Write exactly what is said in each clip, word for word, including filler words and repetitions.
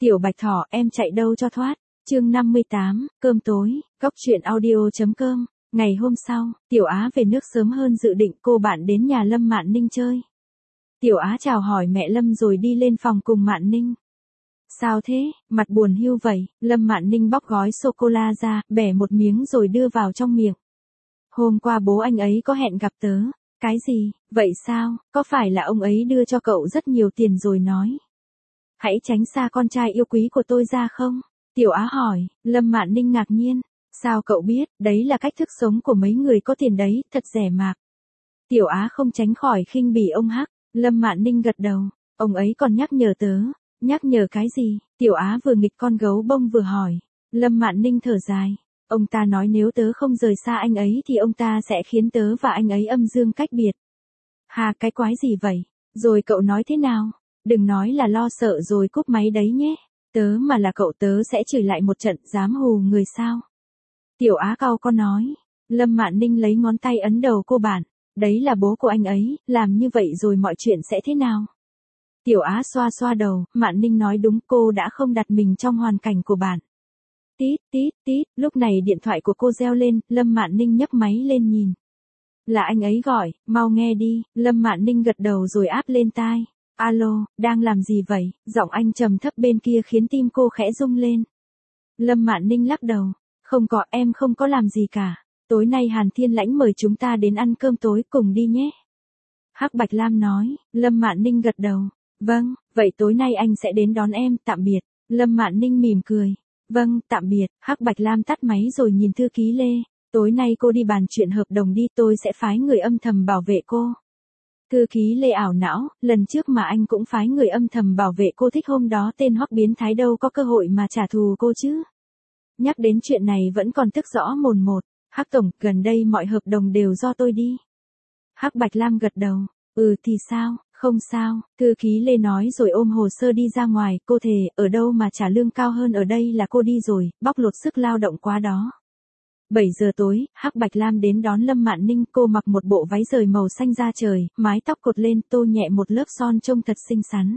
Tiểu Bạch Thỏ, em chạy đâu cho thoát. Chương năm mươi tám, cơm tối, góc truyện audio.com. Ngày hôm sau, Tiểu Á về nước sớm hơn dự định, cô bạn đến nhà Lâm Mạn Ninh chơi. Tiểu Á chào hỏi mẹ Lâm rồi đi lên phòng cùng Mạn Ninh. Sao thế, mặt buồn hiu vậy? Lâm Mạn Ninh bóc gói sô-cô-la ra, bẻ một miếng rồi đưa vào trong miệng. Hôm qua bố anh ấy có hẹn gặp tớ. Cái gì, vậy sao, có phải là ông ấy đưa cho cậu rất nhiều tiền rồi nói? Hãy tránh xa con trai yêu quý của tôi ra không? Tiểu Á hỏi. Lâm Mạn Ninh ngạc nhiên. Sao cậu biết, đấy là cách thức sống của mấy người có tiền đấy, thật rẻ mạt. Tiểu Á không tránh khỏi khinh bỉ ông Hắc. Lâm Mạn Ninh gật đầu. Ông ấy còn nhắc nhở tớ. Nhắc nhở cái gì? Tiểu Á vừa nghịch con gấu bông vừa hỏi. Lâm Mạn Ninh thở dài. Ông ta nói nếu tớ không rời xa anh ấy thì ông ta sẽ khiến tớ và anh ấy âm dương cách biệt. Hà, cái quái gì vậy? Rồi cậu nói thế nào? Đừng nói là lo sợ rồi cúp máy đấy nhé. Tớ mà là cậu tớ sẽ chửi lại một trận, dám hù người sao? Tiểu Á cau con nói. Lâm Mạn Ninh lấy ngón tay ấn đầu cô bạn. Đấy là bố của anh ấy, làm như vậy rồi mọi chuyện sẽ thế nào? Tiểu Á xoa xoa đầu, Mạn Ninh nói đúng, cô đã không đặt mình trong hoàn cảnh của bạn. Tít, tít, tít, lúc này điện thoại của cô reo lên, Lâm Mạn Ninh nhấc máy lên nhìn. Là anh ấy gọi, mau nghe đi. Lâm Mạn Ninh gật đầu rồi áp lên tai. Alo, đang làm gì vậy? Giọng anh trầm thấp bên kia khiến tim cô khẽ rung lên. Lâm Mạn Ninh lắc đầu. Không có, em không có làm gì cả. Tối nay Hàn Thiên Lãnh mời chúng ta đến ăn cơm tối cùng đi nhé. Hắc Bạch Lam nói. Lâm Mạn Ninh gật đầu. Vâng, vậy tối nay anh sẽ đến đón em, tạm biệt. Lâm Mạn Ninh mỉm cười. Vâng, tạm biệt. Hắc Bạch Lam tắt máy rồi nhìn thư ký Lê. Tối nay cô đi bàn chuyện hợp đồng đi, tôi sẽ phái người âm thầm bảo vệ cô. Thư ký Lê ảo não, lần trước mà anh cũng phái người âm thầm bảo vệ cô, thích hôm đó tên Hoắc biến thái đâu có cơ hội mà trả thù cô chứ. Nhắc đến chuyện này vẫn còn tức rõ mồn một. Hắc tổng, gần đây mọi hợp đồng đều do tôi đi. Hắc Bạch Lam gật đầu. Ừ thì sao, không sao. Thư ký Lê nói rồi ôm hồ sơ đi ra ngoài. Cô thề, ở đâu mà trả lương cao hơn ở đây là cô đi rồi, bóc lột sức lao động quá đó. bảy giờ tối, Hắc Bạch Lam đến đón Lâm Mạn Ninh, cô mặc một bộ váy rời màu xanh da trời, mái tóc cột lên, tô nhẹ một lớp son trông thật xinh xắn.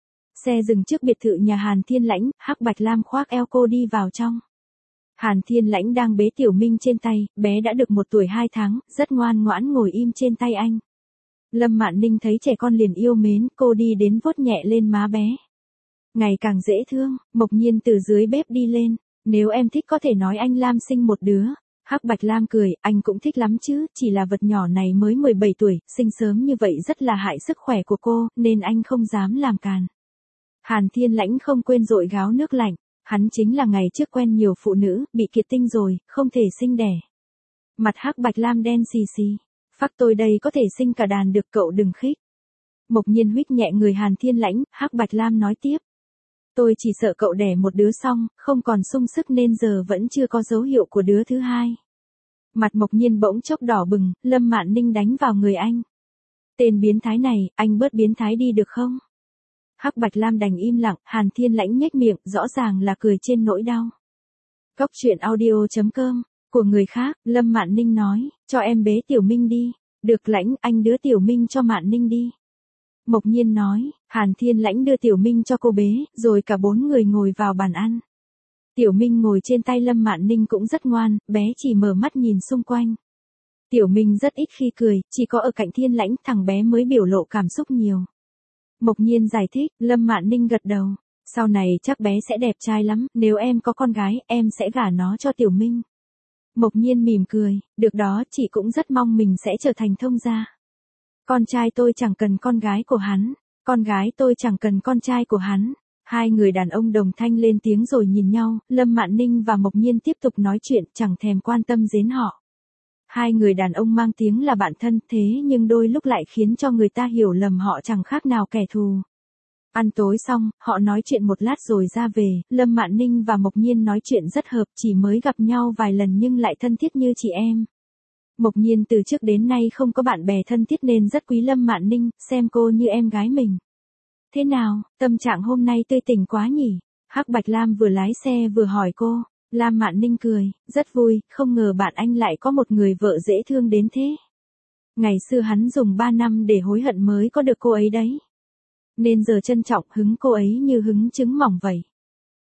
Xe dừng trước biệt thự nhà Hàn Thiên Lãnh, Hắc Bạch Lam khoác eo cô đi vào trong. Hàn Thiên Lãnh đang bế Tiểu Minh trên tay, bé đã được một tuổi hai tháng, rất ngoan ngoãn ngồi im trên tay anh. Lâm Mạn Ninh thấy trẻ con liền yêu mến, cô đi đến vuốt nhẹ lên má bé. Ngày càng dễ thương, Mộc Nhiên từ dưới bếp đi lên. Nếu em thích có thể nói anh Lam sinh một đứa. Hắc Bạch Lam cười, anh cũng thích lắm chứ, chỉ là vật nhỏ này mới mười bảy tuổi, sinh sớm như vậy rất là hại sức khỏe của cô, nên anh không dám làm càn. Hàn Thiên Lãnh không quên dội gáo nước lạnh, hắn chính là ngày trước quen nhiều phụ nữ, bị kiệt tinh rồi, không thể sinh đẻ. Mặt Hắc Bạch Lam đen xì xì, phắc tôi đây có thể sinh cả đàn được, cậu đừng khích. Mộc Nhiên huých nhẹ người Hàn Thiên Lãnh, Hắc Bạch Lam nói tiếp. Tôi chỉ sợ cậu đẻ một đứa xong, không còn sung sức nên giờ vẫn chưa có dấu hiệu của đứa thứ hai. Mặt Mộc Nhiên bỗng chốc đỏ bừng, Lâm Mạn Ninh đánh vào người anh. Tên biến thái này, anh bớt biến thái đi được không? Hắc Bạch Lam đành im lặng, Hàn Thiên Lãnh nhếch miệng, rõ ràng là cười trên nỗi đau. Góc truyện audio.com, của người khác, Lâm Mạn Ninh nói, cho em bế Tiểu Minh đi. Được Lãnh, anh đưa Tiểu Minh cho Mạn Ninh đi. Mộc Nhiên nói, Hàn Thiên Lãnh đưa Tiểu Minh cho cô bế, rồi cả bốn người ngồi vào bàn ăn. Tiểu Minh ngồi trên tay Lâm Mạn Ninh cũng rất ngoan, bé chỉ mở mắt nhìn xung quanh. Tiểu Minh rất ít khi cười, chỉ có ở cạnh Thiên Lãnh thằng bé mới biểu lộ cảm xúc nhiều. Mộc Nhiên giải thích, Lâm Mạn Ninh gật đầu. Sau này chắc bé sẽ đẹp trai lắm, nếu em có con gái, em sẽ gả nó cho Tiểu Minh. Mộc Nhiên mỉm cười, được đó, chị cũng rất mong mình sẽ trở thành thông gia. Con trai tôi chẳng cần con gái của hắn, con gái tôi chẳng cần con trai của hắn. Hai người đàn ông đồng thanh lên tiếng rồi nhìn nhau, Lâm Mạn Ninh và Mộc Nhiên tiếp tục nói chuyện, chẳng thèm quan tâm đến họ. Hai người đàn ông mang tiếng là bạn thân, thế nhưng đôi lúc lại khiến cho người ta hiểu lầm họ chẳng khác nào kẻ thù. Ăn tối xong, họ nói chuyện một lát rồi ra về, Lâm Mạn Ninh và Mộc Nhiên nói chuyện rất hợp, chỉ mới gặp nhau vài lần nhưng lại thân thiết như chị em. Mộc Nhiên từ trước đến nay không có bạn bè thân thiết nên rất quý Lâm Mạn Ninh, xem cô như em gái mình. Thế nào, tâm trạng hôm nay tươi tỉnh quá nhỉ? Hắc Bạch Lam vừa lái xe vừa hỏi cô. Lam Mạn Ninh cười, rất vui, không ngờ bạn anh lại có một người vợ dễ thương đến thế. Ngày xưa hắn dùng ba năm để hối hận mới có được cô ấy đấy. Nên giờ trân trọng hứng cô ấy như hứng trứng mỏng vậy.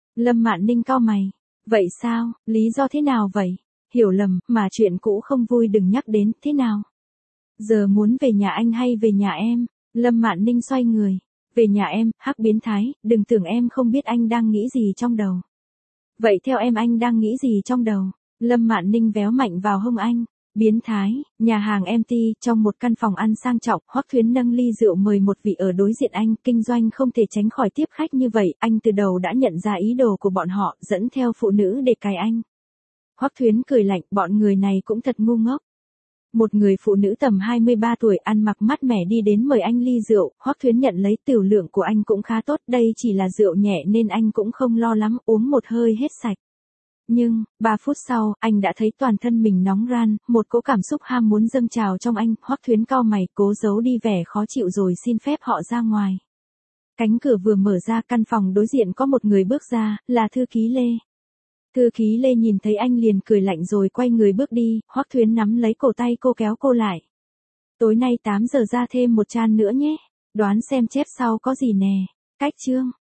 Lâm Mạn Ninh cau mày. Vậy sao, lý do thế nào vậy? Hiểu lầm, mà chuyện cũ không vui đừng nhắc đến, thế nào? Giờ muốn về nhà anh hay về nhà em? Lâm Mạn Ninh xoay người. Về nhà em, hắc biến thái, đừng tưởng em không biết anh đang nghĩ gì trong đầu. Vậy theo em anh đang nghĩ gì trong đầu? Lâm Mạn Ninh véo mạnh vào hông anh. Biến thái, nhà hàng em tê, trong một căn phòng ăn sang trọng, Hoắc Thuyến nâng ly rượu mời một vị ở đối diện anh, kinh doanh không thể tránh khỏi tiếp khách như vậy, anh từ đầu đã nhận ra ý đồ của bọn họ, dẫn theo phụ nữ để cài anh. Hoắc Thuyến cười lạnh, bọn người này cũng thật ngu ngốc. Một người phụ nữ tầm hai mươi ba tuổi ăn mặc mát mẻ đi đến mời anh ly rượu, Hoắc Thuyến nhận lấy, tiểu lượng của anh cũng khá tốt, đây chỉ là rượu nhẹ nên anh cũng không lo lắm, uống một hơi hết sạch. Nhưng, ba phút sau, anh đã thấy toàn thân mình nóng ran, một cỗ cảm xúc ham muốn dâng trào trong anh, Hoắc Thuyến cau mày, cố giấu đi vẻ khó chịu rồi xin phép họ ra ngoài. Cánh cửa vừa mở ra, căn phòng đối diện có một người bước ra, là thư ký Lê. Thư ký Lê nhìn thấy anh liền cười lạnh rồi quay người bước đi, Hoắc Thuyến nắm lấy cổ tay cô kéo cô lại. Tối nay tám giờ ra thêm một chan nữa nhé, đoán xem chép sau có gì nè, cách chương.